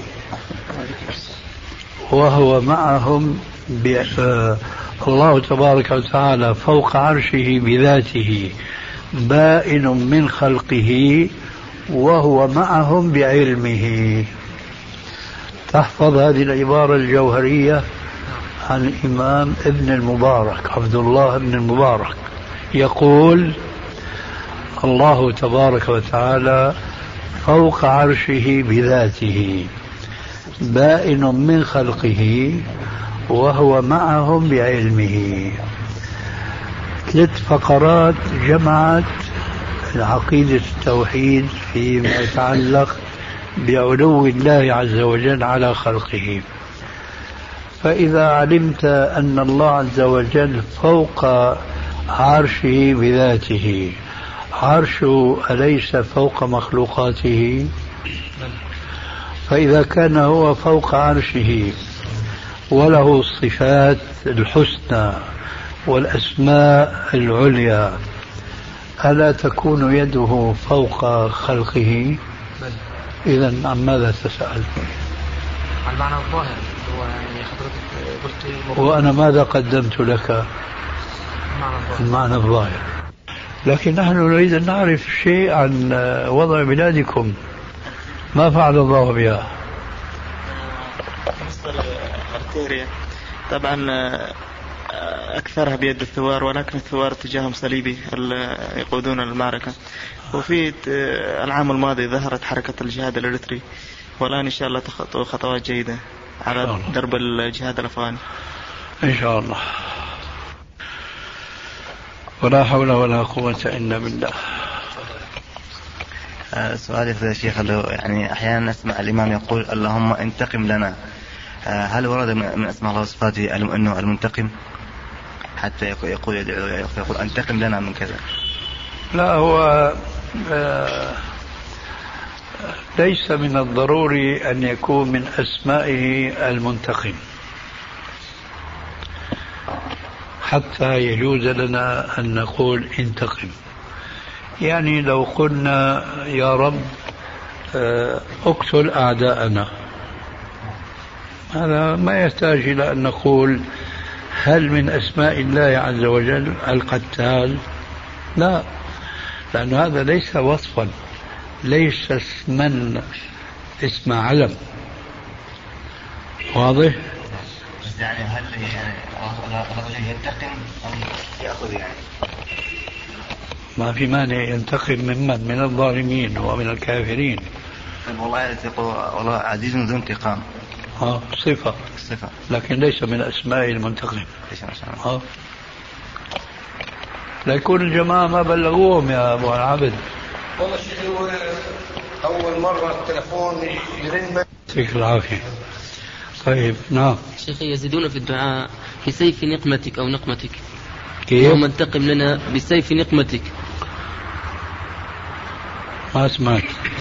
Speaker 4: وهو معهم الله تبارك وتعالى فوق عرشه بذاته بائن من خلقه وهو معهم بعلمه. تحفظ هذه العبارة الجوهرية عن الإمام ابن المبارك عبد الله بن المبارك، يقول: الله تبارك وتعالى فوق عرشه بذاته بائن من خلقه وهو معهم بعلمه. 3 فقرات جمعت عقيدة التوحيد فيما يتعلق بعلو الله عز وجل على خلقه. فإذا علمت أن الله عز وجل فوق عرشه بذاته، عرشه أليس فوق مخلوقاته؟ فإذا كان هو فوق عرشه وله الصفات الحسنى والأسماء العليا، ألا تكون يده فوق خلقه؟ إذن عن ماذا تسأل؟
Speaker 8: عن معنى الظاهر. هو يعني حضرتك قلت
Speaker 4: وأنا ماذا قدمت لك؟ المعنى الظاهر. لكن نحن نريد أن نعرف شيء عن وضع بلادكم، ما فعل الله بها؟
Speaker 5: مصر أرتيريا طبعا أكثرها بيد الثوار، ولكن الثوار اتجاههم صليبي يقودون المعركة. وفي العام الماضي ظهرت حركة الجهاد الإريتري، والآن إن شاء الله تخطو خطوات جيدة على درب الجهاد الأفغاني
Speaker 4: إن شاء الله. ولا حول ولا قوة إلا بالله.
Speaker 9: سؤالي يا شيخ، يعني أحيانا نسمع الإمام يقول اللهم انتقم لنا، هل ورد من أسماء الله وصفاته أنه المنتقم حتى يقول انتقم لنا من كذا؟
Speaker 4: لا، هو ليس من الضروري أن يكون من أسمائه المنتقم حتى يجوز لنا أن نقول انتقم. يعني لو قلنا يا رب اقتل أعداءنا، هذا ما يحتاج إلى أن نقول هل من أسماء الله عز وجل القتال؟ لا، لأن هذا ليس وصفا، ليس اسما، اسم علم. واضح؟
Speaker 9: يعني هل الرجل ينتقم أم يأخذ؟ يعني
Speaker 4: ما في مانع ينتقم من الظالمين ومن الكافرين.
Speaker 9: والله والله عزيز ذو انتقام.
Speaker 4: صفة، لكن ليس من أسماء المنتقم. لا يكون الجماعة ما بلغوهم يا أبو العبد.
Speaker 7: والله شيخ أول مرة التلفون يرن.
Speaker 4: يعطيك العافية. طيب نعم
Speaker 8: شيخي، يزيدون في الدعاء بسيف نقمتك أو نقمتك.
Speaker 4: كيف؟
Speaker 8: اللهم انتقم لنا بسيف نقمتك.
Speaker 4: ما سمعت.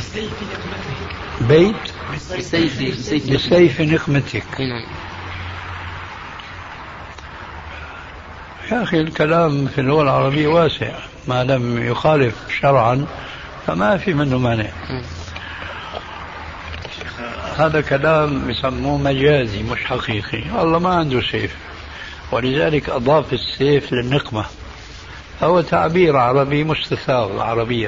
Speaker 4: بيت بسيف نقمتك. يا أخي الكلام في اللغة العربية واسع، ما لم يخالف شرعا فما في منه مانع. هذا كلام يسموه مجازي مش حقيقي. الله ما عنده سيف، ولذلك أضاف السيف للنقمة. هو تعبير عربي مستثار عربية.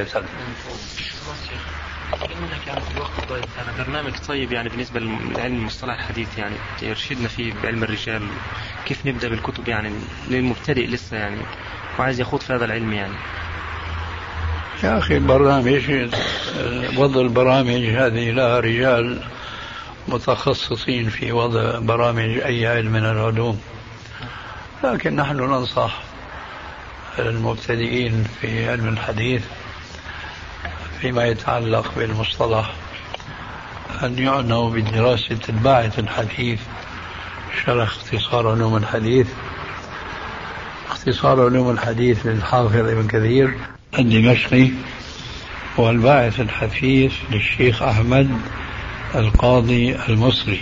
Speaker 10: أنا برنامج طيب يعني بالنسبة لعلم مصطلح الحديث، يعني يرشدنا فيه بعلم الرجال، كيف نبدأ بالكتب يعني للمبتدئ لسه يعني وعايز يخوض في هذا العلم يعني.
Speaker 4: يا أخي البرامج، وضع البرامج هذه لها رجال متخصصين في وضع برامج أي علم من العلوم، لكن نحن ننصح المبتدئين في علم الحديث فيما يتعلق بالمصطلح أن يعنوا بدراسة الباعث الحديث، شرح اختصار علوم الحديث، اختصار علوم الحديث للحافظ ابن كثير الدمشقي، والباعث الحديث للشيخ أحمد القاضي المصري.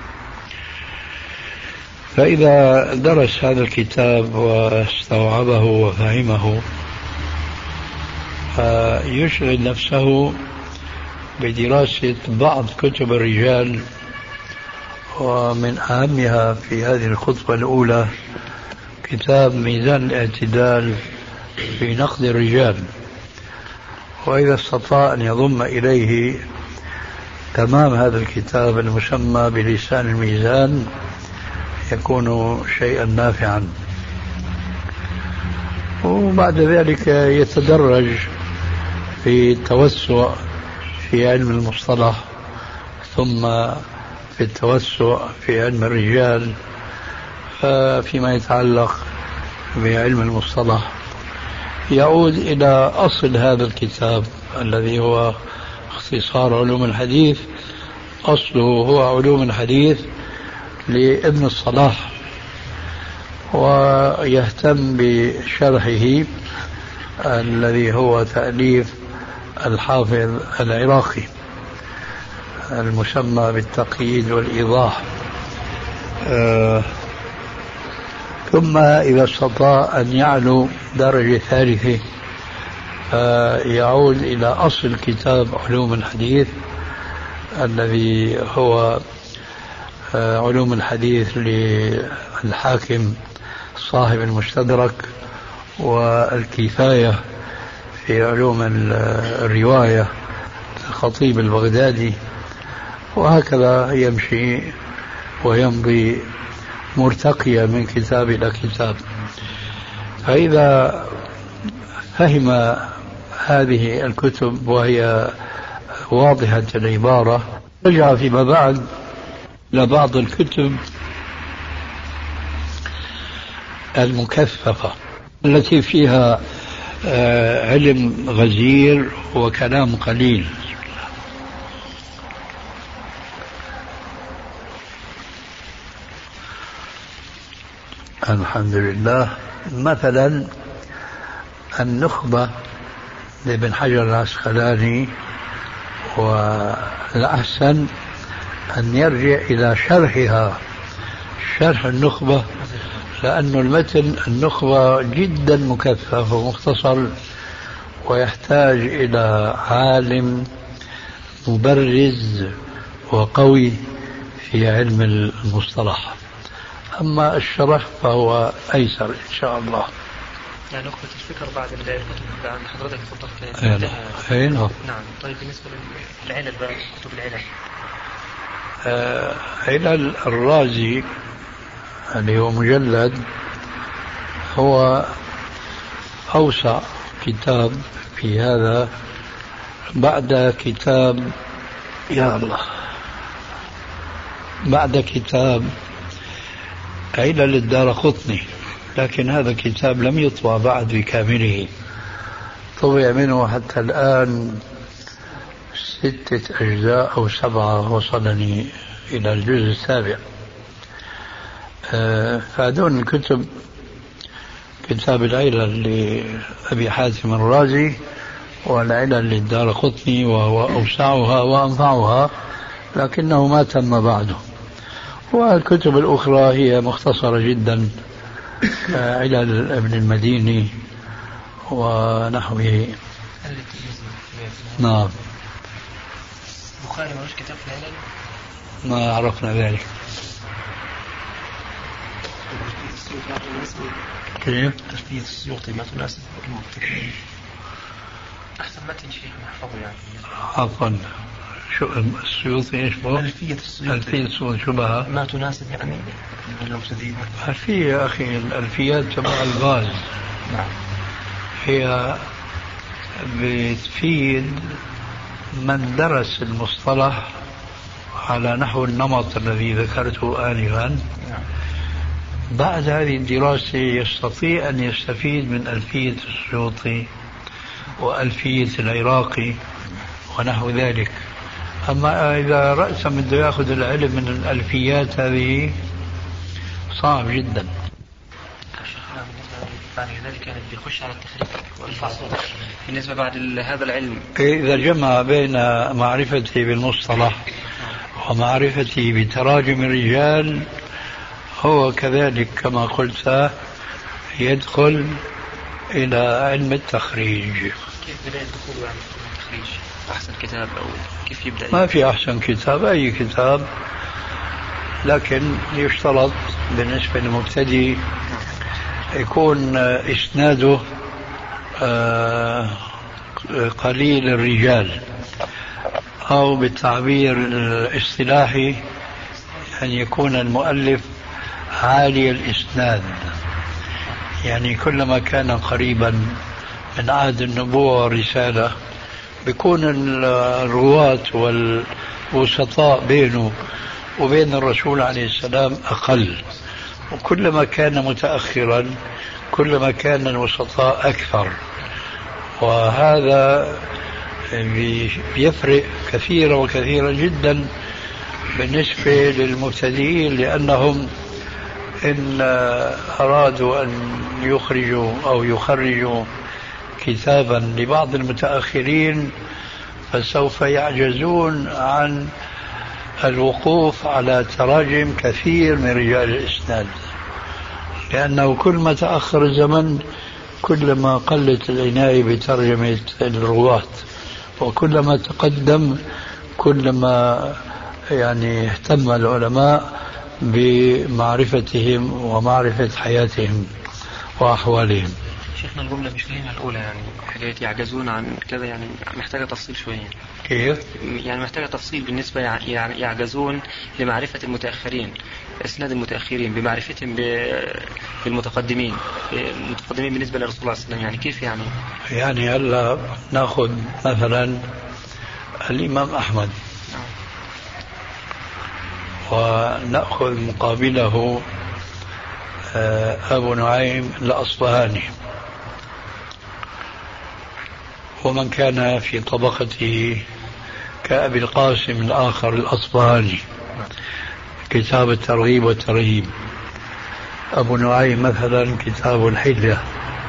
Speaker 4: فإذا درس هذا الكتاب واستوعبه وفهمه فيشغل نفسه بدراسة بعض كتب الرجال، ومن أهمها في هذه الخطبة الأولى كتاب ميزان الاعتدال في نقد الرجال، وإذا استطاع أن يضم إليه تمام هذا الكتاب المسمى بلسان الميزان يكون شيئا نافعا. وبعد ذلك يتدرج في التوسع في علم المصطلح، ثم في التوسع في علم الرجال. فيما يتعلق بعلم المصطلح يعود إلى أصل هذا الكتاب الذي هو اختصار علوم الحديث. أصله هو علوم الحديث لابن الصلاح، ويهتم بشرحه الذي هو تأليف الحافظ العراقي المسمى بالتقييد والإيضاح. ثم إذا استطاع أن يعلو درجة ثالثة يعود إلى أصل كتاب علوم الحديث الذي هو علوم الحديث للحاكم صاحب المستدرك، والكفاية في علوم الرواية الخطيب البغدادي، وهكذا يمشي ويمضي مرتقيا من كتاب إلى كتاب. فإذا فهم هذه الكتب وهي واضحة العبارة رجع فيما بعد لبعض الكتب المكثفة التي فيها علم غزير وكلام قليل. الحمد لله. مثلا النخبة لابن حجر العسقلاني، والأحسن أن يرجع إلى شرحها، شرح النخبة، لأن المتن النخبة جدا مكثف ومختصر ويحتاج إلى عالم مبرز وقوي في علم المصطلح. أما الشرح فهو أيسر إن شاء الله.
Speaker 8: يعني نقطة الفكر بعد الكتب عند حضرتك تفضلت.
Speaker 4: نعم.
Speaker 8: طيب بالنسبة للعلل بقى، كتب العلل.
Speaker 4: علل الرازي اللي هو مجلد هو أوسع كتاب في هذا بعد كتاب بعد كتاب علل الدارقطني، لكن هذا الكتاب لم يطبع بعد بكامله، طبع منه حتى الآن 6 أجزاء أو 7 وصلني إلى الجزء السابع. فهذون الكتب كتاب العلل لأبي حاتم الرازي والعلل للدارقطني، وهو أوسعها وأنفعها لكنه ما تم بعده. والكتب الأخرى هي مختصرة جدا، علل ابن المديني ونحوه. نعم.
Speaker 8: البخاري ملوش كتاب في العلل؟
Speaker 4: ما عرفنا ذلك. كيف؟
Speaker 8: ألفية السيوطي ما تناسب أحسن متن شيخ محفظه يعني.
Speaker 4: عفوا، شو السيوطي ايش بو؟
Speaker 8: ألفية السيوطي.
Speaker 4: ألفية السيوطي شو بها؟
Speaker 8: ما تناسب يعني المبتدئين.
Speaker 4: ألفية يا أخي، الألفيات تبع الغاز.
Speaker 8: نعم.
Speaker 4: هي بتفيد من درس المصطلح على نحو النمط الذي ذكرته آنفا. بعد هذه الدراسة يستطيع أن يستفيد من ألفية السيوطي وألفية العراقي ونحو ذلك. أما إذا رأسا بده يأخذ العلم من الألفيات هذه صعب جدا.
Speaker 8: بعد ذلك يعني بيخش على التخريج والفصل. بالنسبة بعد هذا العلم
Speaker 4: إذا جمع بين معرفتي بالمصطلح ومعرفتي بتراجم الرجال هو كذلك كما قلت يدخل إلى علم التخريج.
Speaker 8: كيف بدأ الدخول يعني في التخريج؟ أحسن كتاب أو كيف يبدأ؟
Speaker 4: ما في أحسن كتاب، أي كتاب، لكن يشترط بالنسبة للمبتدئ يكون إسناده قليل الرجال، أو بالتعبير الاصطلاحي أن يكون المؤلف عالي الإسناد، يعني كلما كان قريبا من عهد النبوة والرسالة بيكون الرواة والوسطاء بينه وبين الرسول عليه السلام أقل، وكلما كان متأخرا كلما كان الوسطاء أكثر، وهذا بيفرق كثيرا وكثيرا جدا بالنسبة للمبتدئين، لأنهم إن أرادوا أن يخرجوا أو يخرجوا كتابا لبعض المتأخرين فسوف يعجزون عن الوقوف على تراجم كثير من رجال الإسناد، لأنه كل ما تأخر الزمن كلما قلت العناية بترجمة الرواة، وكلما تقدم كلما يعني اهتم العلماء بمعرفتهم ومعرفة حياتهم وأحوالهم.
Speaker 10: شيخنا الجملة مش لينا الأولى يعني حكاية يعجزون عن كذا، يعني محتاجة تفصيل شوية.
Speaker 4: كيف؟
Speaker 10: يعني محتاجة تفصيل بالنسبة يعني يعجزون لمعرفة المتأخرين، إسناد المتأخرين بمعرفتهم بالمتقدمين، المتقدمين بالنسبة للرسول صلى الله عليه وسلم، يعني كيف يعني
Speaker 4: هلا نأخذ مثلا الإمام أحمد ونأخذ مقابله أبو نعيم الأصبهاني ومن كان في طبقته كأبي القاسم الآخر الأصبهاني، كتاب الترغيب والترهيب. أبو نعيم مثلا كتاب الحلية.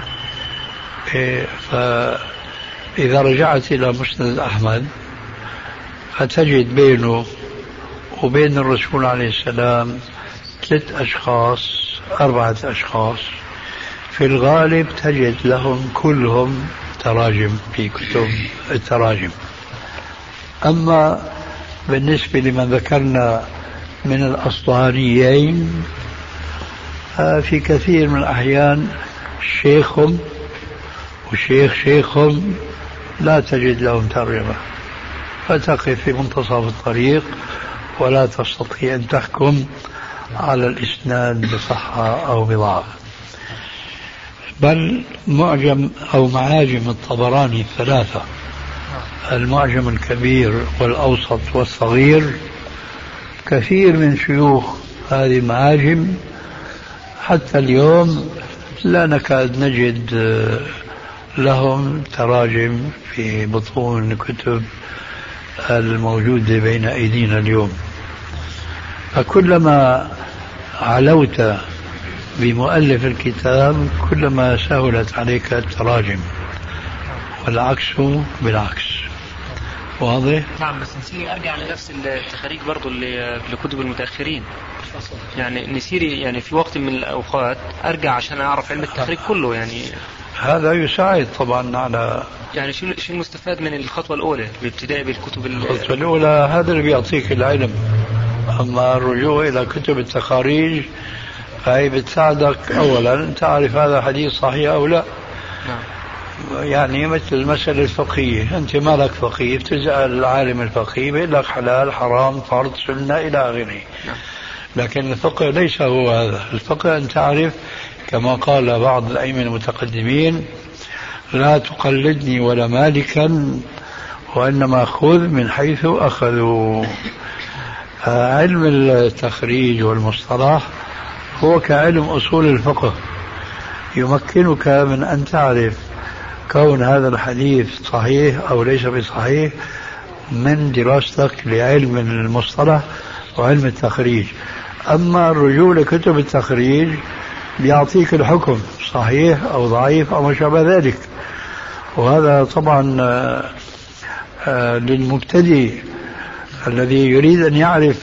Speaker 4: فإذا رجعت إلى مسند أحمد فتجد بينه وبين الرسول عليه السلام 3 أشخاص 4 أشخاص، في الغالب تجد لهم كلهم تراجم في كتب التراجم. أما بالنسبة لمن ذكرنا من الأصبهانيين في كثير من الأحيان شيخهم وشيخ شيخهم لا تجد لهم ترجمة، فتقف في منتصف الطريق ولا تستطيع أن تحكم على الإسناد بصحة أو بضعف. بل معجم أو معاجم الطبراني 3، المعجم الكبير والأوسط والصغير، كثير من شيوخ هذه المعاجم حتى اليوم لا نكاد نجد لهم تراجم في بطون الكتب الموجودة بين أيدينا اليوم. فكلما علوت بمؤلف الكتاب كلما سهلت عليك التراجم، والعكس بالعكس. واضح؟
Speaker 10: نعم. بس نسيري أرجع لنفس التخاريج برضو لكتب المتأخرين، يعني نسيري يعني في وقت من الأوقات أرجع عشان أعرف علم التخريج كله، يعني
Speaker 4: هذا يساعد طبعا على
Speaker 10: يعني شو المستفاد من الخطوة الأولى بابتداء بالكتب
Speaker 4: الخطوة الأولى؟ هذا اللي بيعطيك العلم. أما الرجوع إلى كتب التخاريج فهي بتساعدك أولا تعرف هذا حديث صحيح أو لا.
Speaker 10: نعم.
Speaker 4: يعني مثل المسألة الفقهية، أنت مالك فقيه، بتسأل العالم الفقيه بيقول لك حلال حرام فرض سنة إلى آخره.
Speaker 10: نعم.
Speaker 4: لكن الفقه ليس هو هذا. الفقه أن تعرف كما قال بعض الأئمة المتقدمين: لا تقلدني ولا مالكا وإنما خذ من حيث أخذوا. علم التخريج والمصطلح هو كعلم أصول الفقه، يمكنك من أن تعرف كون هذا الحديث صحيح أو ليس بصحيح من دراستك لعلم المصطلح وعلم التخريج. أما الرجوع لكتب التخريج بيعطيك الحكم صحيح أو ضعيف أو ما شابه ذلك، وهذا طبعا للمبتدئ الذي يريد أن يعرف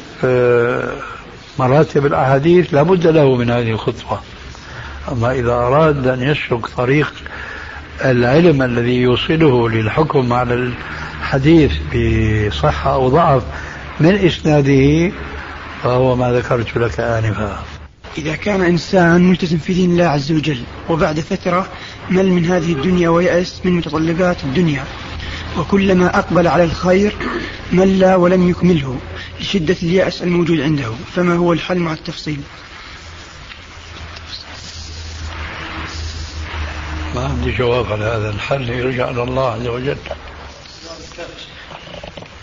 Speaker 4: مراتب الأحاديث لابد له من هذه الخطوة. أما إذا أراد أن يسلك طريق العلم الذي يوصله للحكم على الحديث بصحة أو ضعف من إسناده فهو ما ذكرت لك آنفا.
Speaker 11: إذا كان إنسان ملتزم في دين الله عز وجل وبعد فترة مل من هذه الدنيا ويأس من متطلبات الدنيا، وكلما أقبل على الخير مل ولم يكمله لشدة اليأس الموجود عنده، فما هو الحل مع التفصيل؟
Speaker 4: ما عندي جواب على هذا. الحل يرجع إلى الله عز وجل.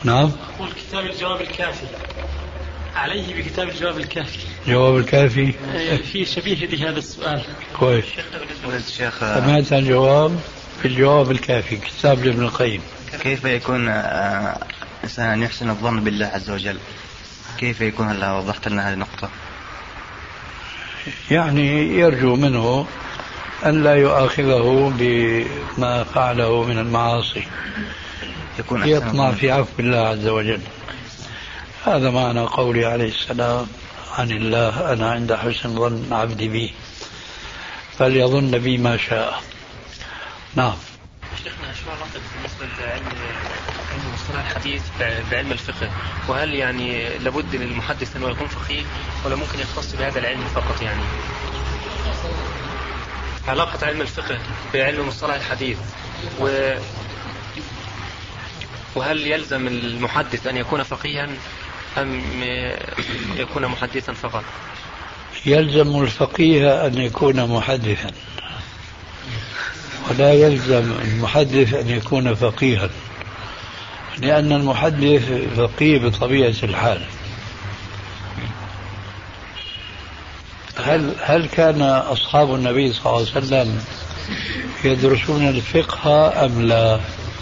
Speaker 4: نعم.
Speaker 12: أقول كتاب الجواب الكافي، عليه بكتاب الجواب الكافي.
Speaker 4: جواب الكافي
Speaker 12: في شبيه لهذا السؤال.
Speaker 4: كويس. سمعت الجواب في الجواب الكافي كتاب لابن القيم.
Speaker 9: كيف يكون إنسان يحسن الظن بالله عز وجل؟ كيف يكون؟ هلا وضحت لنا هذه النقطة.
Speaker 4: يعني يرجو منه أن لا يؤاخذه بما فعله من المعاصي، يطمع في عفو الله عز وجل. هذا معنى قولي عليه السلام عن الله: أنا عند حسن ظن عبدي بي فليظن بي ما شاء. نعم.
Speaker 10: شيخنا شو علاقة بالنسبة لعلم مصطلح الحديث بعلم الفقه؟ وهل يعني لابد للمحدث أنه يكون فقيه ولا ممكن يختص بهذا العلم فقط؟ يعني علاقة علم الفقه بعلم مصطلح الحديث، وهل يلزم المحدث أن يكون فقيها أم يكون محدثا فقط؟
Speaker 4: يلزم الفقيه أن يكون محدثا، ولا يلزم المحدث أن يكون فقيها، لأن المحدث فقيه بطبيعة الحال. هل كان أصحاب النبي صلى الله عليه وسلم يدرسون الفقه أم لا؟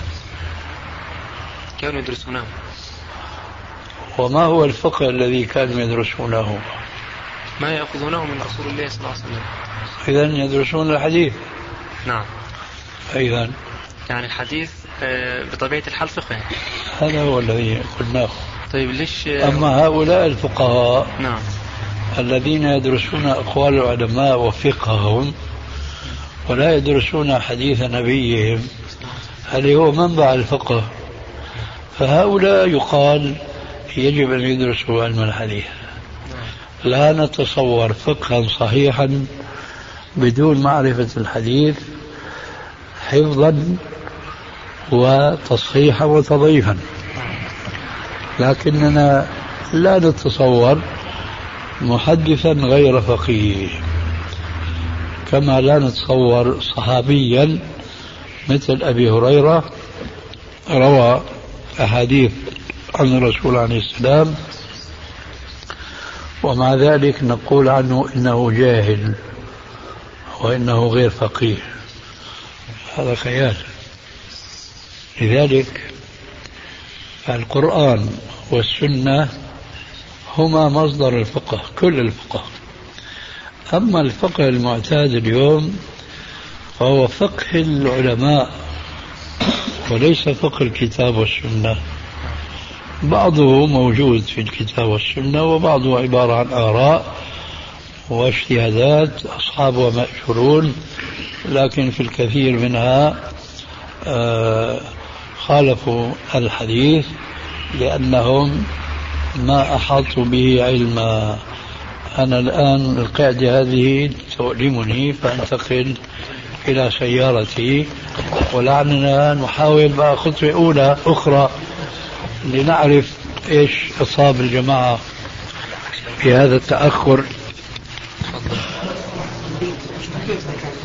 Speaker 10: كانوا يدرسونه.
Speaker 4: وما هو الفقه الذي كانوا يدرسونه؟
Speaker 10: ما يأخذونه من رسول الله صلى الله عليه وسلم.
Speaker 4: إذن يدرسون الحديث.
Speaker 10: نعم.
Speaker 4: إذن
Speaker 10: يعني الحديث بطبيعة الحال فقه.
Speaker 4: هذا هو الذي قلناه.
Speaker 10: طيب ليش؟
Speaker 4: أما هؤلاء الفقهاء
Speaker 10: نعم
Speaker 4: الذين يدرسون أقوال العلماء وفقههم ولا يدرسون حديث نبيهم، هل هو منبع الفقه؟ فهؤلاء يقال يجب أن يدرسوا علم الحديث. لا نتصور فقها صحيحا بدون معرفة الحديث حفظا وتصحيحا وتضعيفا، لكننا لا نتصور محدثا غير فقيه، كما لا نتصور صحابيا مثل أبي هريرة روى أحاديث عن الرسول عليه السلام ومع ذلك نقول عنه إنه جاهل وإنه غير فقيه. هذا خيال. لذلك القرآن والسنة هما مصدر الفقه، كل الفقه. أما الفقه المعتاد اليوم فهو فقه العلماء وليس فقه الكتاب والسنة. بعضه موجود في الكتاب والسنة وبعضه عبارة عن آراء واجتهادات أصحابها مأجورون، لكن في الكثير منها خالفوا الحديث لأنهم ما أحاطوا به علما. أنا الآن القاعدة هذه تؤلمني فأنتقل إلى سيارتي، ولعلنا نحاول بقى خطوة أولى أخرى لنعرف إيش أصاب الجماعة في هذا التأخر.